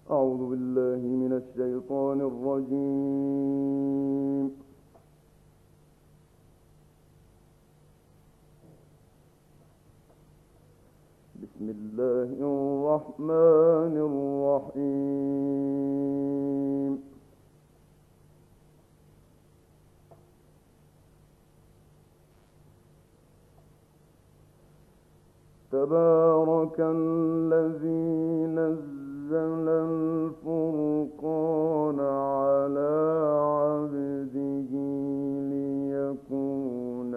أعوذ بالله من الشيطان الرجيم. بسم الله الرحمن الرحيم. تبارك الذي نزل الفرقان على عبده ليكون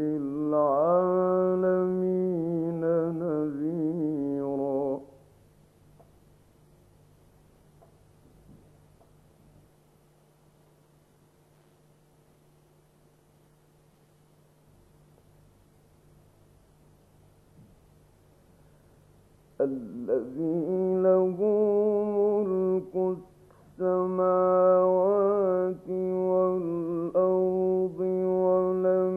للعالمين نذيرا. الذي له ملك السماوات والأرض ولم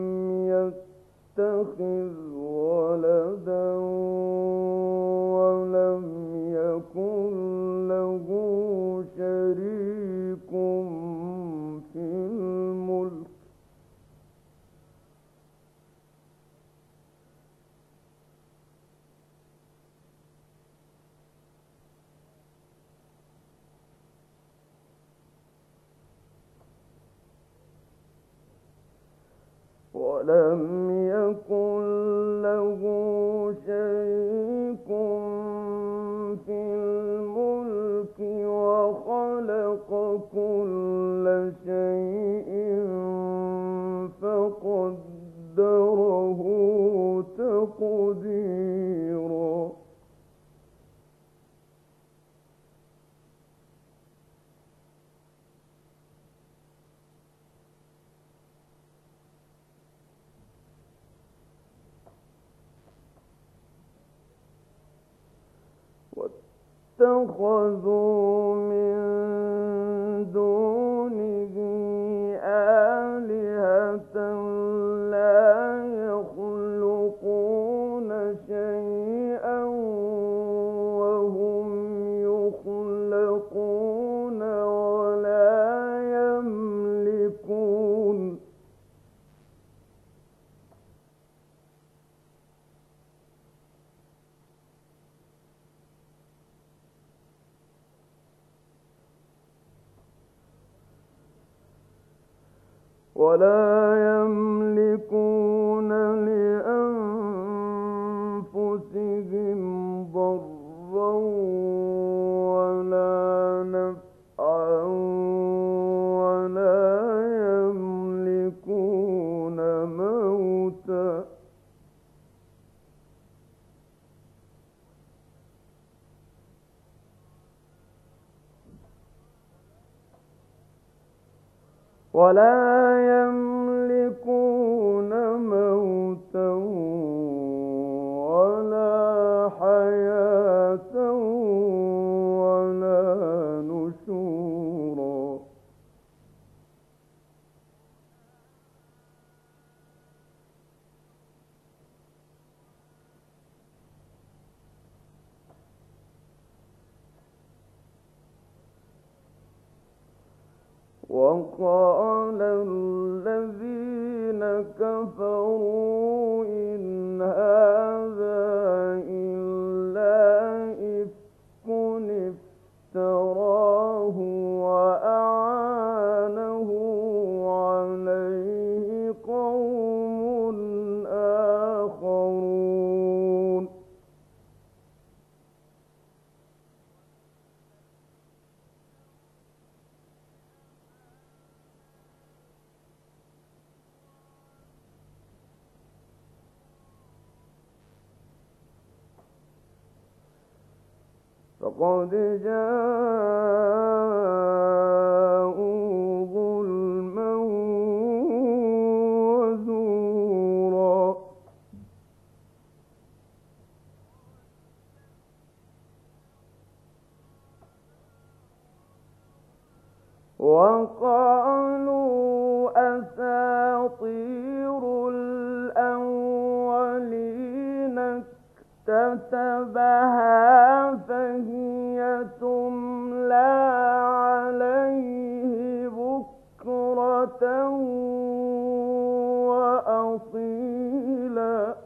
يتخذ ولدا ولم يكن له شريك في الملك وخلق كل شيء فقدره تقديرا. واتخذوا من دونه آلهة لا يخلقون شيئا وهم يخلقون ولا يملكون لأنفسهم ضرا ولا نفعا ولا يملكون موتا ولا حياة ولا نشورا. وقال الذين كفروا إن هذا إلا إفك افتراه وأعانه عليه قوم آخرون. فقد جاءوا ظلما وزورا. وقالوا أساطير الأولين كتبها فهي تملى عليه بكرة وأصيلا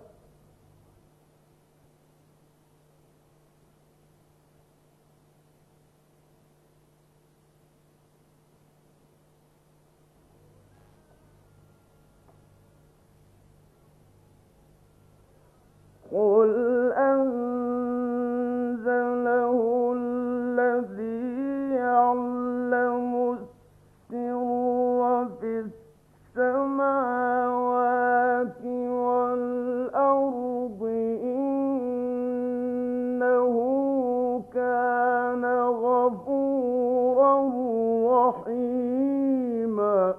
قل أنزله الذي يعلم السر في السماوات والأرض إنه كان غفورا رحيما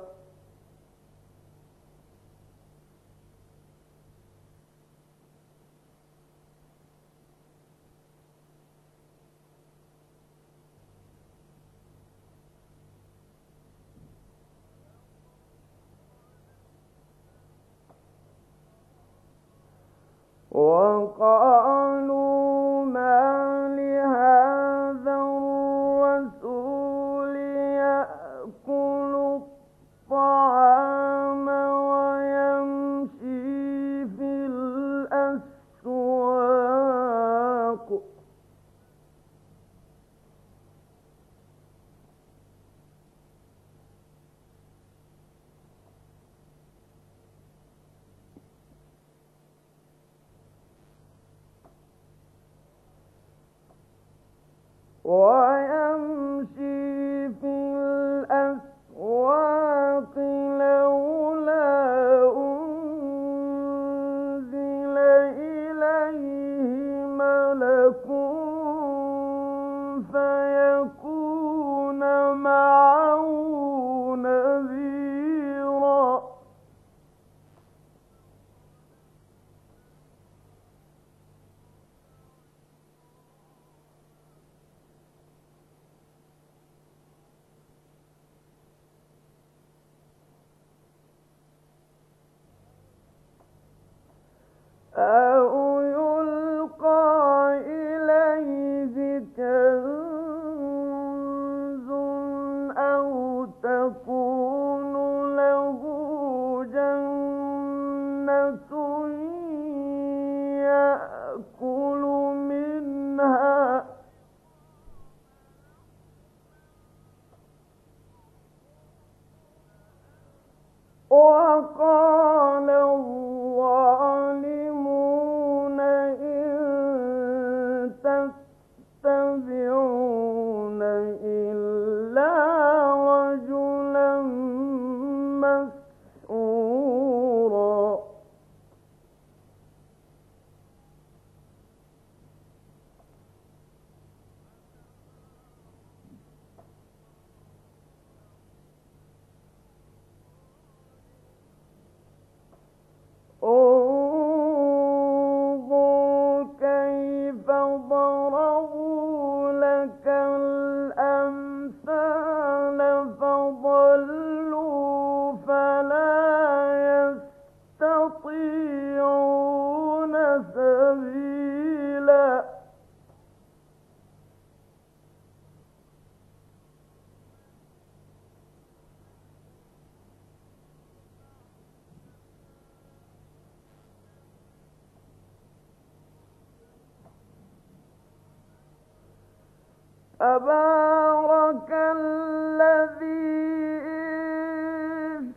وقالوا ما لهذا الرسول يأكل الطعام ويمشي في الأسواق لولا أنزل إليه ملك فيكون معه نذيرا أو يلقى إليه كنز أو تكون له جنة يأكل منها وقال الظالمون إن تتبعون إلا رجلا مسحورا انظر كيف ضربوا لك الأمثال فضلوا فلا يستطيعون سبيلا تبارك الذي إن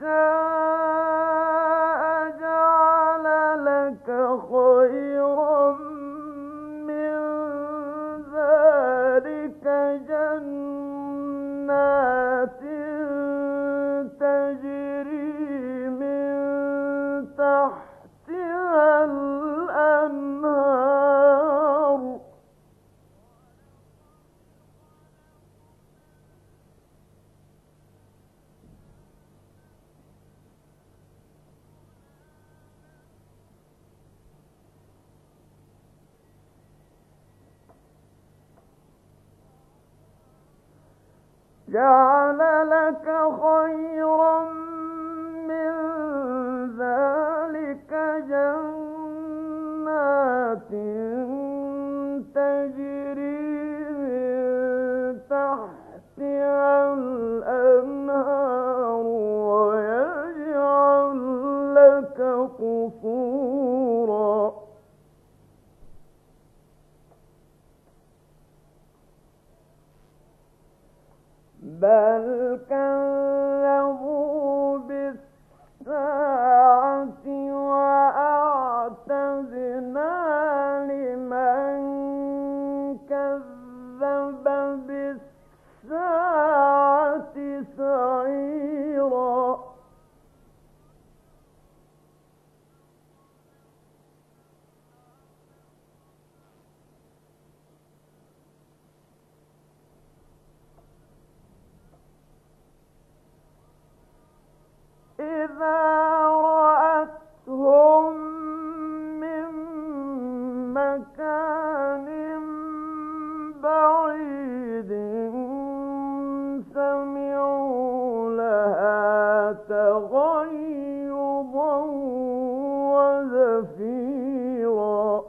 شاء جعل لك خيرا من ذلك جنات تجري من تحتها الأنهار جعل لك خيرا من ذلك جنات بل كذبوا بالساعة وأعتدنا لمن كذب بالساعة سعيرا إذا رأتهم من مكان بعيد سمعوا لها تغيظا وزفيرا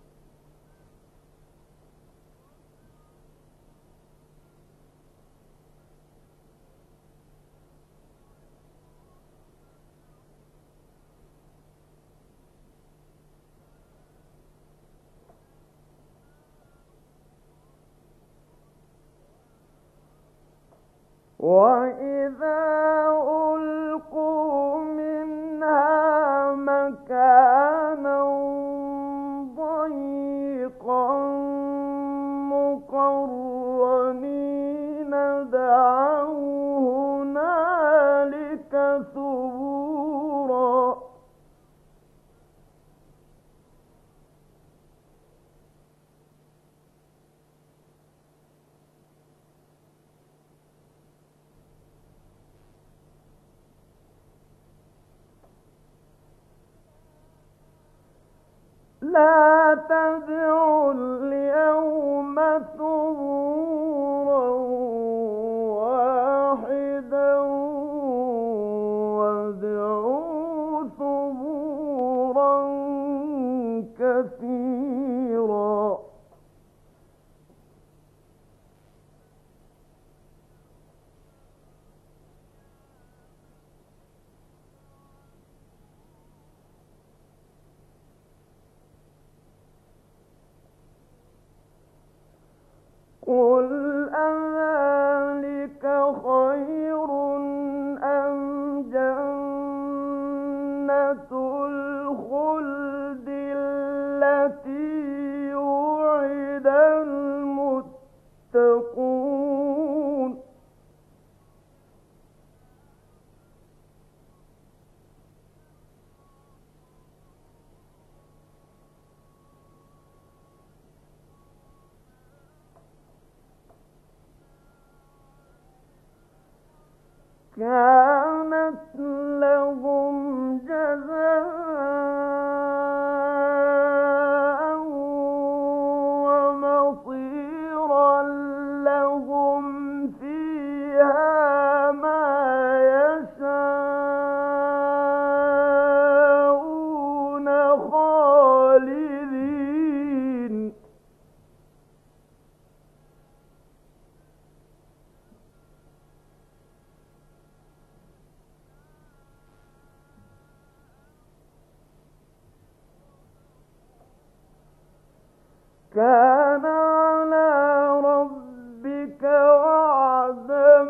وإذا ألقوا منها مكانا ضيقا مقرنين دعوا هنالك ثبورا لا تدعوا اليوم ثبورا واحدا وادعوا ثبورا كثيرا قل أذلك خير أم جنة الخلد التي وعد المتقون كانت لهم جزاء ومصيرا لهم فيها ما يشاءون خالدين كان على ربك وعدا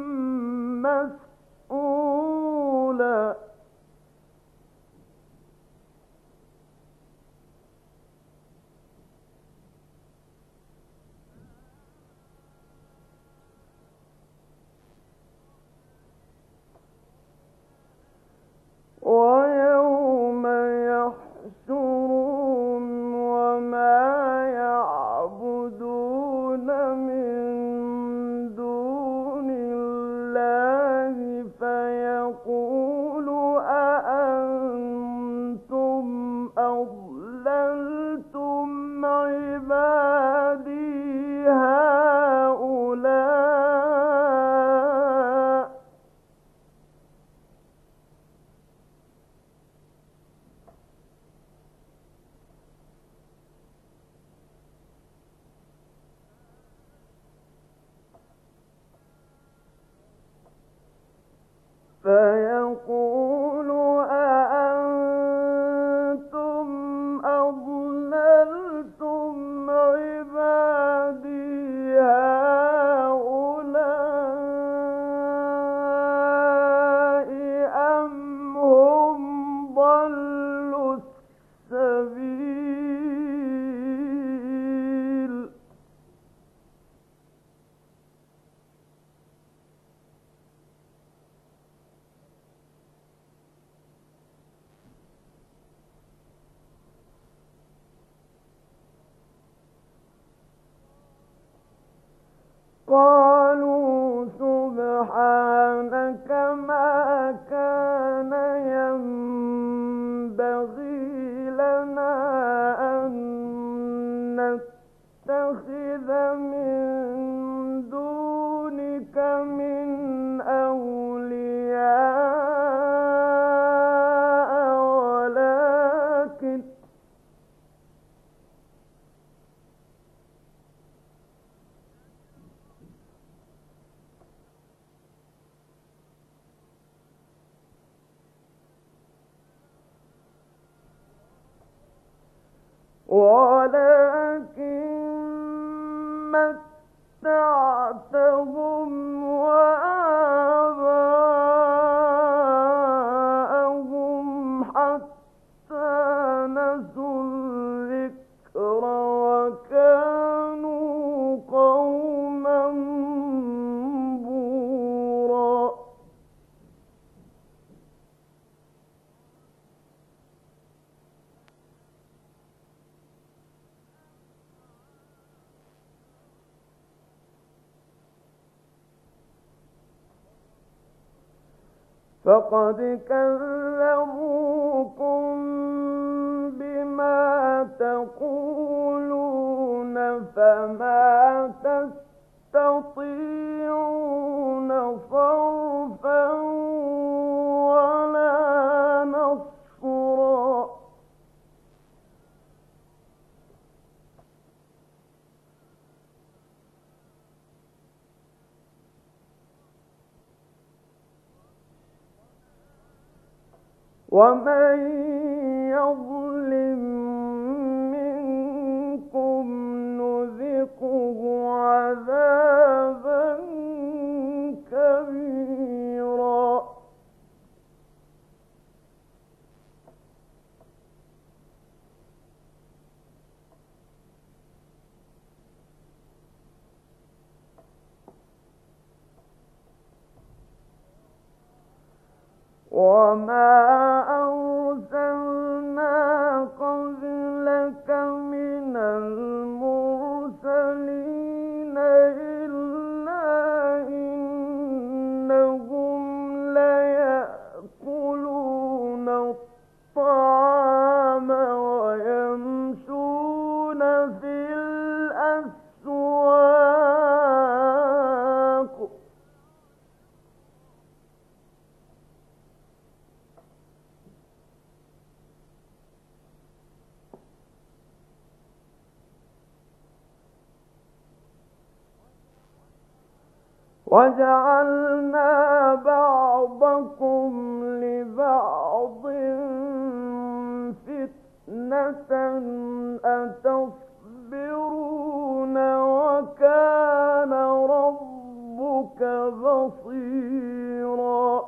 مسئولا ويوم يحشرهم وما يعبدون من دون الله فيقول أأنتم أضللتم عبادي هؤلاء فيقول أأنتم أضللتم عبادي هؤلاء قالوا سبحانك ما كان ينبغي لنا أن نتخذ من دونك من أولياء ولكن متعتهم وآباءهم حتى نسوا الذكر وكانوا قوما بورا. فقد كذبوكم بما تقولون فما تستطيعون صرفا ولا نصرا. ومن يظلم منكم نذقه عذابا كبيرا. وما أرسلنا قبلك من المرسلين إلا إنهم ليأكلون الطعام ويمشون في الأسواق وجعلنا بعضكم لبعض فتنة أتصبرون وكان ربك بصيرا.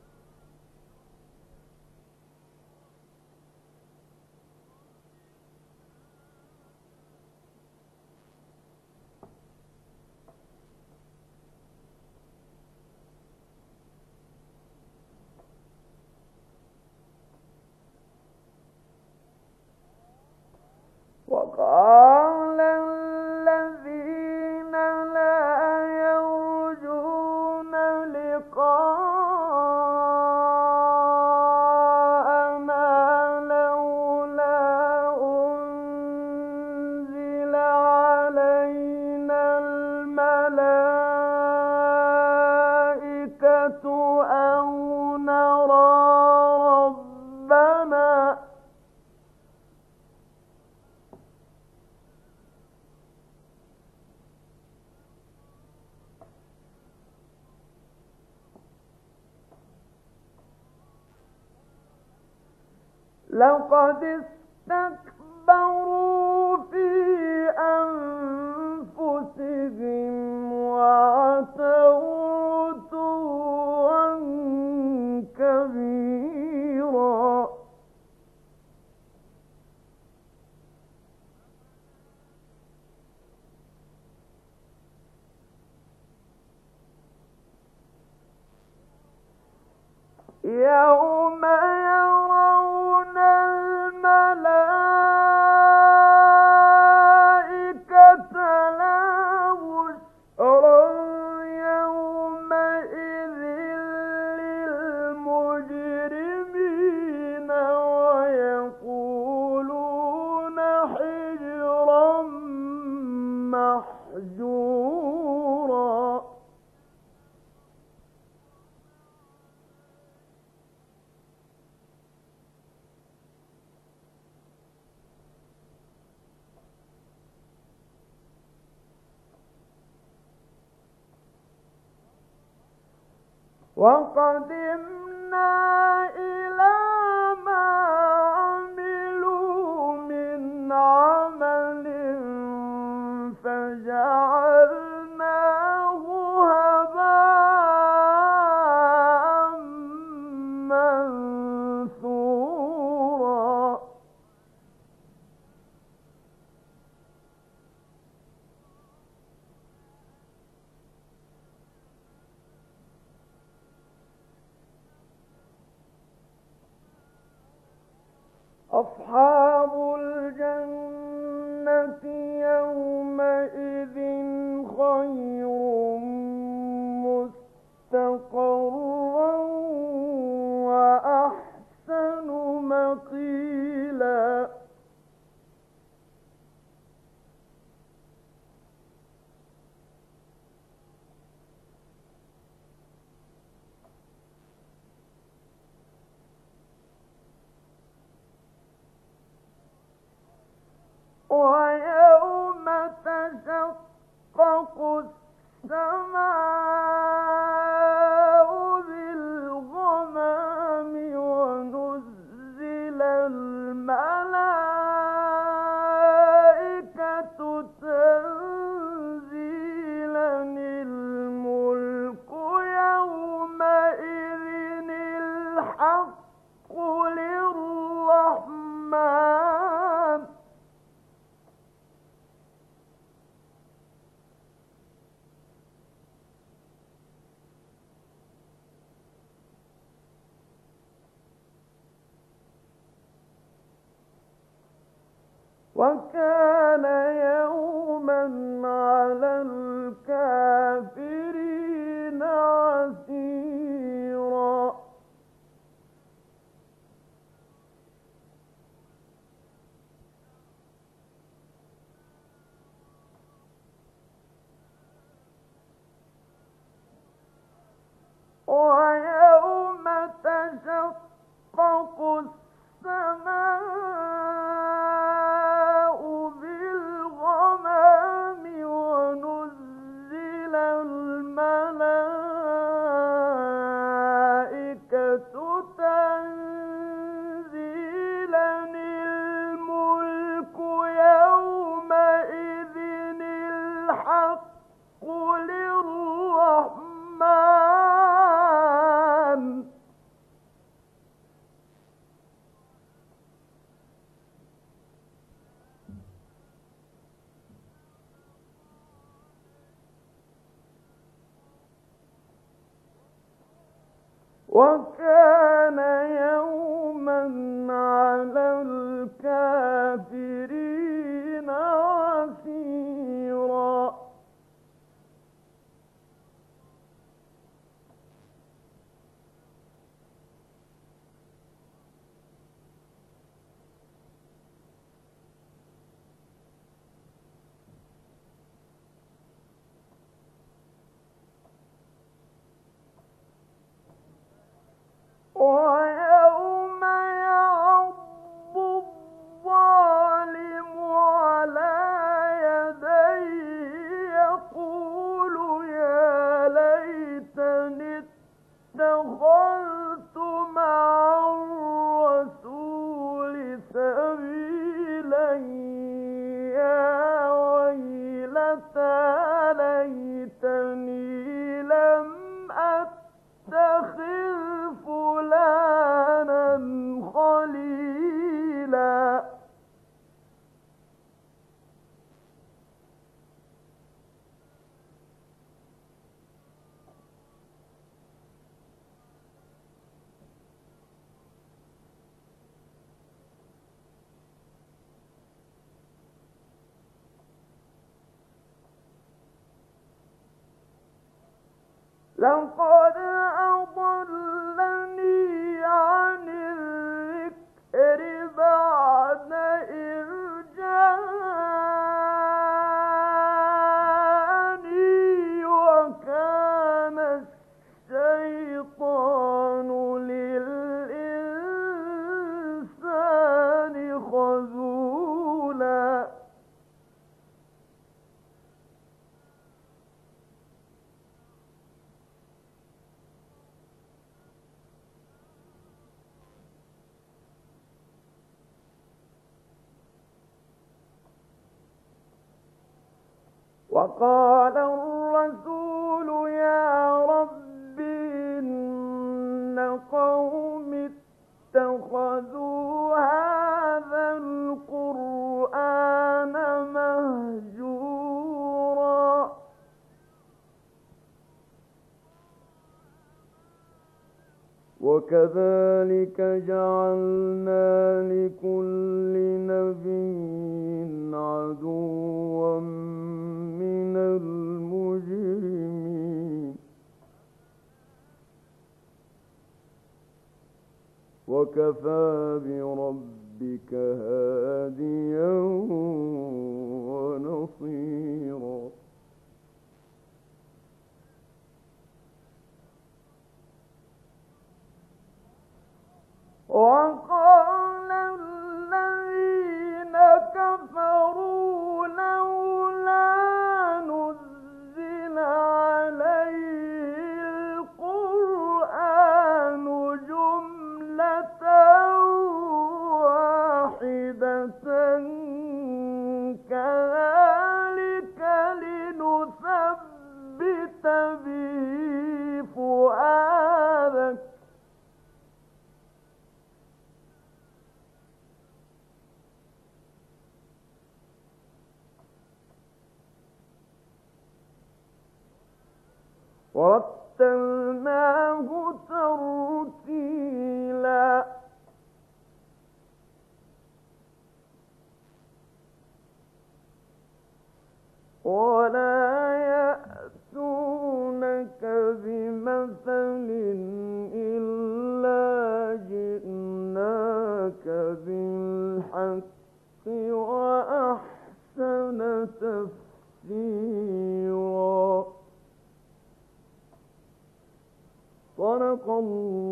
وقال الذين لا يرجون لقاءنا لولا أنزل علينا الملائكة أو نرى ربنا لقد استكبروا في أنفسهم وعتوا عتوا كبيرا. يوم يرون الملائكة لا بشرى مهجورا وقدمنا إلى ما عملوا من عمل فجعلناه هباء منثورا أصحاب الجنة يومئذ خير مستقرا وأحسن مقيلا ويوم تشقق السماء بالغمام ونزل الملائكة تنزيلا الملك يومئذ الحق للرحمن وكان يوما على الكافرين عسيرا ويوم تشقق السماء بالغمام ونزل الملائكة تنزيلا الملك يومئذ الحق للرحمن وكان يوما على الكافرين عسيرا ويوم يعض الظالم على يديه يقول يا ليتني اتخذت مع الرسول سبيلا يا ويلتى ليتني لم أتخذ فلانا خليلا لقد أضلني عن الذكر بعد إذ جاءني وقال الرسول يا رب إن قوم اتخذوا هذا القرآن مهجورا وكذلك جعلنا لكل نبي عدوا من المجرمين وكفى بربك هاديا ونصيرا وقال الذين كفروا لولا نزل عليه القرآن جملة واحدة كذلك لنثبت به فؤادك ورتلناه ترتيلا ولا يأتونك بمثل إلا جئناك بالحق وأحسن تفسيرا صدق الله